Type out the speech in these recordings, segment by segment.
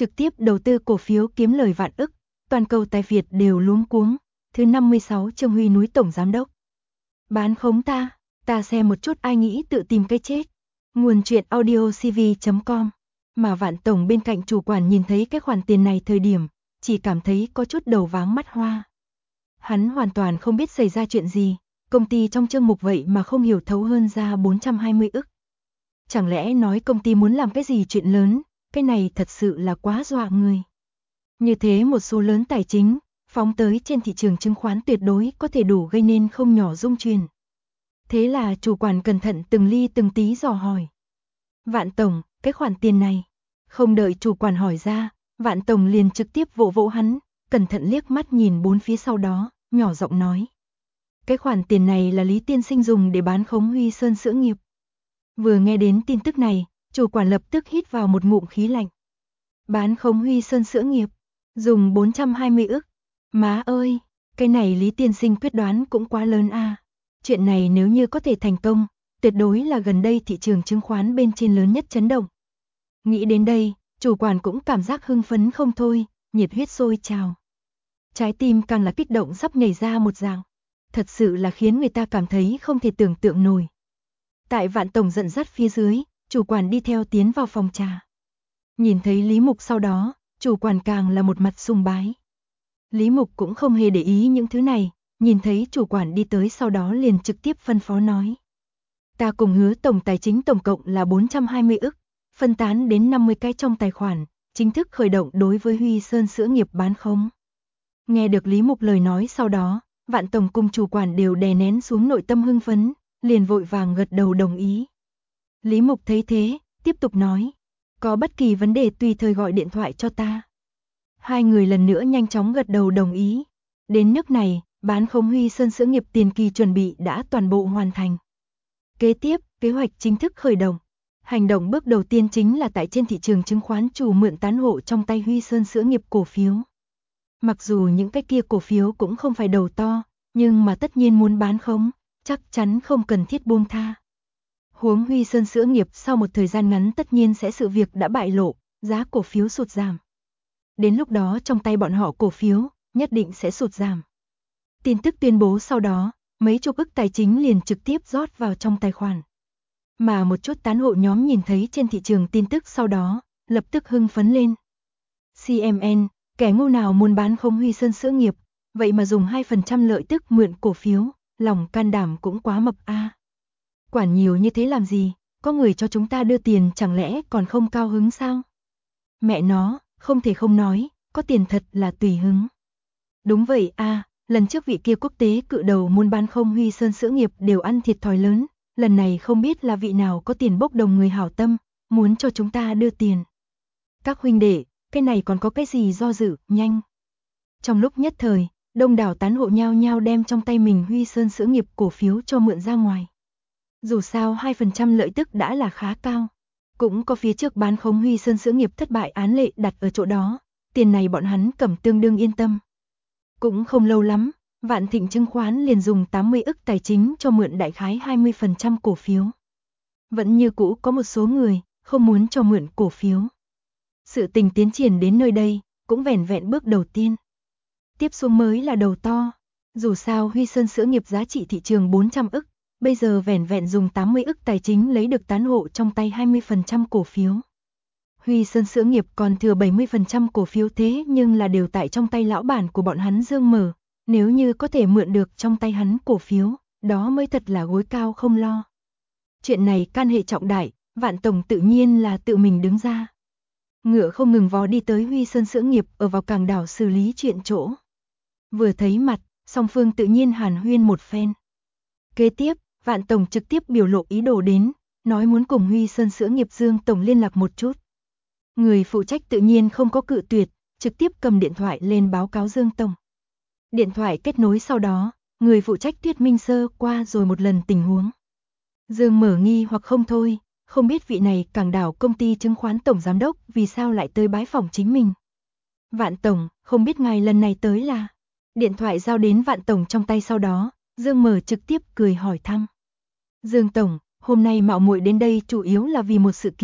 trực tiếp đầu tư cổ phiếu kiếm lời vạn ức, toàn cầu tài Việt đều luống cuống. Thứ 56 Trương Huy núi tổng giám đốc. Bán khống ta xem một chút ai nghĩ tự tìm cái chết. Nguồn truyện audiocv.com. Mà Vạn tổng bên cạnh chủ quản nhìn thấy cái khoản tiền này thời điểm, chỉ cảm thấy có chút đầu váng mắt hoa. Hắn hoàn toàn không biết xảy ra chuyện gì, công ty trong chương mục vậy mà không hiểu thấu hơn ra 420 ức. Chẳng lẽ nói công ty muốn làm cái gì chuyện lớn, cái này thật sự là quá dọa người. Như thế một số lớn tài chính, phóng tới trên thị trường chứng khoán tuyệt đối có thể đủ gây nên không nhỏ rung chuyển. Thế là chủ quản cẩn thận từng ly từng tí dò hỏi. Vạn tổng, cái khoản tiền này. Không đợi chủ quản hỏi ra, Vạn tổng liền trực tiếp vỗ vỗ hắn, cẩn thận liếc mắt nhìn bốn phía sau đó, nhỏ giọng nói. Cái khoản tiền này là Lý tiên sinh dùng để bán khống Huy Sơn Sữa Nghiệp. Vừa nghe đến tin tức này, chủ quản lập tức hít vào một ngụm khí lạnh. Bán khống Huy Sơn Sữa Nghiệp, dùng 420 ức. Má ơi, cái này Lý tiên sinh quyết đoán cũng quá lớn a. Chuyện này nếu như có thể thành công, tuyệt đối là gần đây thị trường chứng khoán bên trên lớn nhất chấn động. Nghĩ đến đây, chủ quản cũng cảm giác hưng phấn không thôi, nhiệt huyết sôi trào. Trái tim càng là kích động sắp nhảy ra một dạng. Thật sự là khiến người ta cảm thấy không thể tưởng tượng nổi. Tại Vạn tổng dẫn dắt phía dưới, chủ quản đi theo tiến vào phòng trà. Nhìn thấy Lý Mục sau đó, chủ quản càng là một mặt sùng bái. Lý Mục cũng không hề để ý những thứ này, nhìn thấy chủ quản đi tới sau đó liền trực tiếp phân phó nói. Ta cùng Hứa tổng tài chính tổng cộng là 420 ức, phân tán đến 50 cái trong tài khoản, chính thức khởi động đối với Huy Sơn Sữa Nghiệp bán khống. Nghe được Lý Mục lời nói sau đó, Vạn tổng cùng chủ quản đều đè nén xuống nội tâm hưng phấn, liền vội vàng gật đầu đồng ý. Lý Mục thấy thế, tiếp tục nói, có bất kỳ vấn đề tùy thời gọi điện thoại cho ta. Hai người lần nữa nhanh chóng gật đầu đồng ý. Đến nước này, bán khống Huy Sơn Sữa Nghiệp tiền kỳ chuẩn bị đã toàn bộ hoàn thành. Kế tiếp, kế hoạch chính thức khởi động. Hành động bước đầu tiên chính là tại trên thị trường chứng khoán chủ mượn tán hộ trong tay Huy Sơn Sữa Nghiệp cổ phiếu. Mặc dù những cái kia cổ phiếu cũng không phải đầu to, nhưng mà tất nhiên muốn bán khống, chắc chắn không cần thiết buông tha. Huống Huy Sơn Sữa Nghiệp sau một thời gian ngắn tất nhiên sẽ sự việc đã bại lộ, giá cổ phiếu sụt giảm. Đến lúc đó trong tay bọn họ cổ phiếu, nhất định sẽ sụt giảm. Tin tức tuyên bố sau đó, mấy chục ức tài chính liền trực tiếp rót vào trong tài khoản. Mà một chút tán hộ nhóm nhìn thấy trên thị trường tin tức sau đó, lập tức hưng phấn lên. CMN, kẻ ngu nào muốn bán khống Huy Sơn Sữa Nghiệp, vậy mà dùng 2% lợi tức mượn cổ phiếu, lòng can đảm cũng quá mập a. Quản nhiều như thế làm gì, có người cho chúng ta đưa tiền chẳng lẽ còn không cao hứng sao? Mẹ nó, không thể không nói, có tiền thật là tùy hứng. Đúng vậy a, lần trước vị kia quốc tế cự đầu muốn bán khống Huy Sơn Sữa Nghiệp đều ăn thiệt thòi lớn, lần này không biết là vị nào có tiền bốc đồng người hảo tâm, muốn cho chúng ta đưa tiền. Các huynh đệ, cái này còn có cái gì do dự, nhanh. Trong lúc nhất thời, đông đảo tán hộ nhao nhao đem trong tay mình Huy Sơn Sữa Nghiệp cổ phiếu cho mượn ra ngoài. Dù sao 2% lợi tức đã là khá cao. Cũng có phía trước bán khống Huy Sơn Sữa Nghiệp thất bại án lệ đặt ở chỗ đó, tiền này bọn hắn cầm tương đương yên tâm. Cũng không lâu lắm, Vạn Thịnh Chứng khoán liền dùng 80 ức tài chính cho mượn đại khái 20% cổ phiếu. Vẫn như cũ có một số người không muốn cho mượn cổ phiếu. Sự tình tiến triển đến nơi đây, cũng vẻn vẹn bước đầu tiên. Tiếp xuống mới là đầu to. Dù sao Huy Sơn Sữa Nghiệp giá trị thị trường 400 ức, bây giờ vẻn vẹn dùng 80 ức tài chính lấy được tán hộ trong tay 20% cổ phiếu. Huy Sơn Sữa Nghiệp còn thừa 70% cổ phiếu thế nhưng là đều tại trong tay lão bản của bọn hắn Dương Mở. Nếu như có thể mượn được trong tay hắn cổ phiếu, đó mới thật là gối cao không lo. Chuyện này can hệ trọng đại, Vạn tổng tự nhiên là tự mình đứng ra. Ngựa không ngừng vó đi tới Huy Sơn Sữa Nghiệp ở vào cảng đảo xử lý chuyện chỗ. Vừa thấy mặt, song phương tự nhiên hàn huyên một phen. Kế tiếp, Vạn tổng trực tiếp biểu lộ ý đồ đến, nói muốn cùng Huy Sơn Sữa Nghiệp Dương tổng liên lạc một chút. Người phụ trách tự nhiên không có cự tuyệt, trực tiếp cầm điện thoại lên báo cáo Dương tổng. Điện thoại kết nối sau đó, người phụ trách thuyết minh sơ qua rồi một lần tình huống. Dương Mở nghi hoặc không thôi, không biết vị này cảng đảo công ty chứng khoán tổng giám đốc vì sao lại tới bái phỏng chính mình. Vạn tổng, không biết ngài lần này tới là... Điện thoại giao đến Vạn tổng trong tay sau đó, Dương Mở trực tiếp cười hỏi thăm. Dương tổng, hôm nay mạo muội đến đây chủ yếu là vì một sự kiện,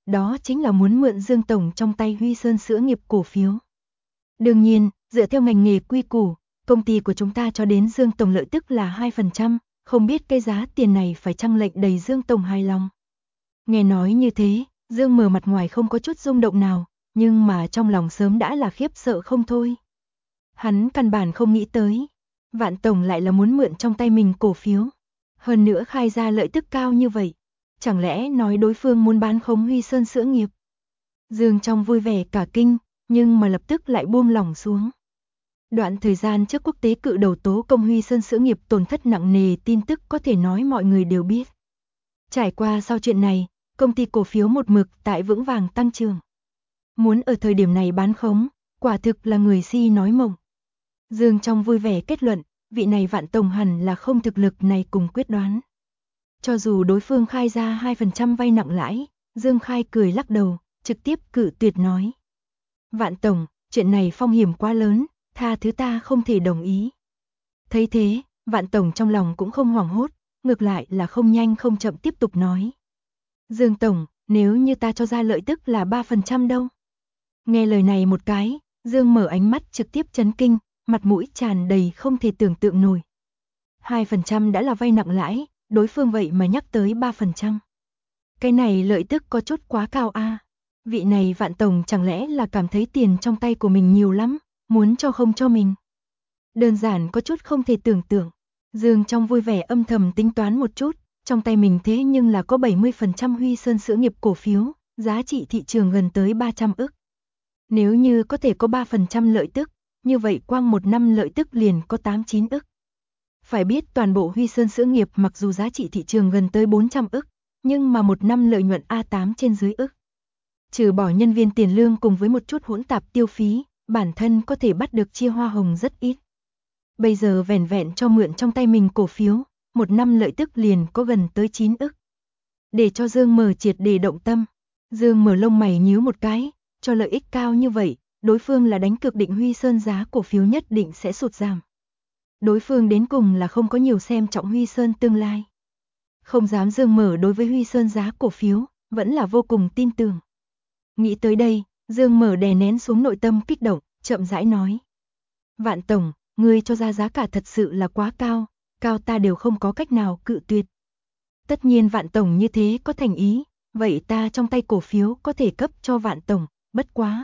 đó chính là muốn mượn Dương Tổng trong tay Huy Sơn Sữa Nghiệp cổ phiếu. Đương nhiên, dựa theo ngành nghề quy củ, công ty của chúng ta cho đến Dương Tổng lợi tức là 2%, không biết cái giá tiền này phải chăng lệnh đầy Dương Tổng hài lòng. Nghe nói như thế, Dương Mở mặt ngoài không có chút rung động nào, nhưng mà trong lòng sớm đã là khiếp sợ không thôi. Hắn căn bản không nghĩ tới, Vạn Tổng lại là muốn mượn trong tay mình cổ phiếu, hơn nữa khai ra lợi tức cao như vậy. Chẳng lẽ nói đối phương muốn bán khống Huy Sơn Sữa Nghiệp? Dương trong vui vẻ cả kinh, nhưng mà lập tức lại buông lỏng xuống. Đoạn thời gian trước quốc tế cự đầu tố công Huy Sơn Sữa Nghiệp tổn thất nặng nề tin tức có thể nói mọi người đều biết. Trải qua sau chuyện này, công ty cổ phiếu một mực tại vững vàng tăng trưởng. Muốn ở thời điểm này bán khống, quả thực là người si nói mộng. Dương trong vui vẻ kết luận, vị này Vạn Tổng hẳn là không thực lực này cùng quyết đoán. Cho dù đối phương khai ra 2% vay nặng lãi, Dương Khai cười lắc đầu, trực tiếp cự tuyệt nói. Vạn Tổng, chuyện này phong hiểm quá lớn, tha thứ ta không thể đồng ý. Thấy thế, Vạn Tổng trong lòng cũng không hoảng hốt, ngược lại là không nhanh không chậm tiếp tục nói. Dương Tổng, nếu như ta cho ra lợi tức là 3% đâu? Nghe lời này một cái, Dương mở ánh mắt trực tiếp chấn kinh, mặt mũi tràn đầy không thể tưởng tượng nổi. 2% đã là vay nặng lãi, đối phương vậy mà nhắc tới 3%. Cái này lợi tức có chút quá cao a. Vị này Vạn Tổng chẳng lẽ là cảm thấy tiền trong tay của mình nhiều lắm, muốn cho không cho mình. Đơn giản có chút không thể tưởng tượng. Dương trong vui vẻ âm thầm tính toán một chút, trong tay mình thế nhưng là có 70% Huy Sơn Sữa Nghiệp cổ phiếu, giá trị thị trường gần tới 300 ức. Nếu như có thể có 3% lợi tức, như vậy quang một năm lợi tức liền có 8-9 ức. Phải biết toàn bộ Huy Sơn Sữa Nghiệp mặc dù giá trị thị trường gần tới 400 ức, nhưng mà một năm lợi nhuận A8 trên dưới ức. Trừ bỏ nhân viên tiền lương cùng với một chút hỗn tạp tiêu phí, bản thân có thể bắt được chia hoa hồng rất ít. Bây giờ vẻn vẹn cho mượn trong tay mình cổ phiếu, một năm lợi tức liền có gần tới 9 ức. Để cho Dương Mở triệt để động tâm, Dương Mở lông mày nhíu một cái, cho lợi ích cao như vậy, đối phương là đánh cược định Huy Sơn giá cổ phiếu nhất định sẽ sụt giảm. Đối phương đến cùng là không có nhiều xem trọng Huy Sơn tương lai. Không dám Dương Mở đối với Huy Sơn giá cổ phiếu, vẫn là vô cùng tin tưởng. Nghĩ tới đây, Dương Mở đè nén xuống nội tâm kích động, chậm rãi nói. Vạn Tổng, ngươi cho ra giá cả thật sự là quá cao, cao ta đều không có cách nào cự tuyệt. Tất nhiên Vạn Tổng như thế có thành ý, vậy ta trong tay cổ phiếu có thể cấp cho Vạn Tổng, bất quá.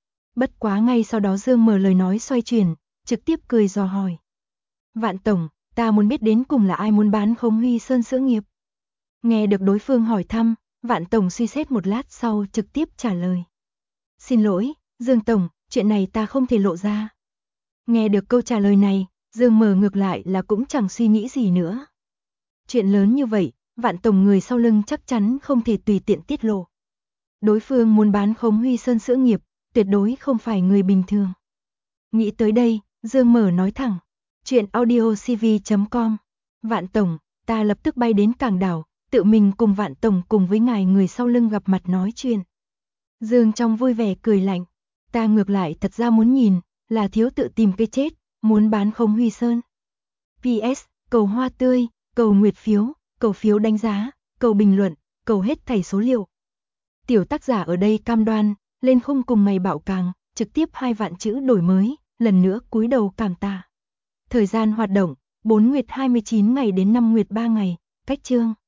Bất quá ngay sau đó Dương Mở lời nói xoay chuyển, trực tiếp cười dò hỏi. Vạn Tổng, ta muốn biết đến cùng là ai muốn bán khống Huy Sơn Sữa Nghiệp. Nghe được đối phương hỏi thăm, Vạn Tổng suy xét một lát sau trực tiếp trả lời. Xin lỗi, Dương Tổng, chuyện này ta không thể lộ ra. Nghe được câu trả lời này, Dương Mở ngược lại là cũng chẳng suy nghĩ gì nữa. Chuyện lớn như vậy, Vạn Tổng người sau lưng chắc chắn không thể tùy tiện tiết lộ. Đối phương muốn bán khống Huy Sơn Sữa Nghiệp, tuyệt đối không phải người bình thường. Nghĩ tới đây, Dương Mở nói thẳng. Chuyện audiocv.com. Vạn Tổng, ta lập tức bay đến Cảng Đảo, tự mình cùng Vạn Tổng cùng với ngài người sau lưng gặp mặt nói chuyện. Dương trong vui vẻ cười lạnh. Ta ngược lại thật ra muốn nhìn, là thiếu tự tìm cái chết, muốn bán khống Huy Sơn. PS, cầu hoa tươi, cầu nguyệt phiếu, cầu phiếu đánh giá, cầu bình luận, cầu hết thảy số liệu. Tiểu tác giả ở đây cam đoan, lên khung cùng mày bảo càng, trực tiếp 2 vạn chữ đổi mới, lần nữa cúi đầu cảm tạ. Thời gian hoạt động, 4 nguyệt 29 ngày đến 5 nguyệt 3 ngày, cách chương.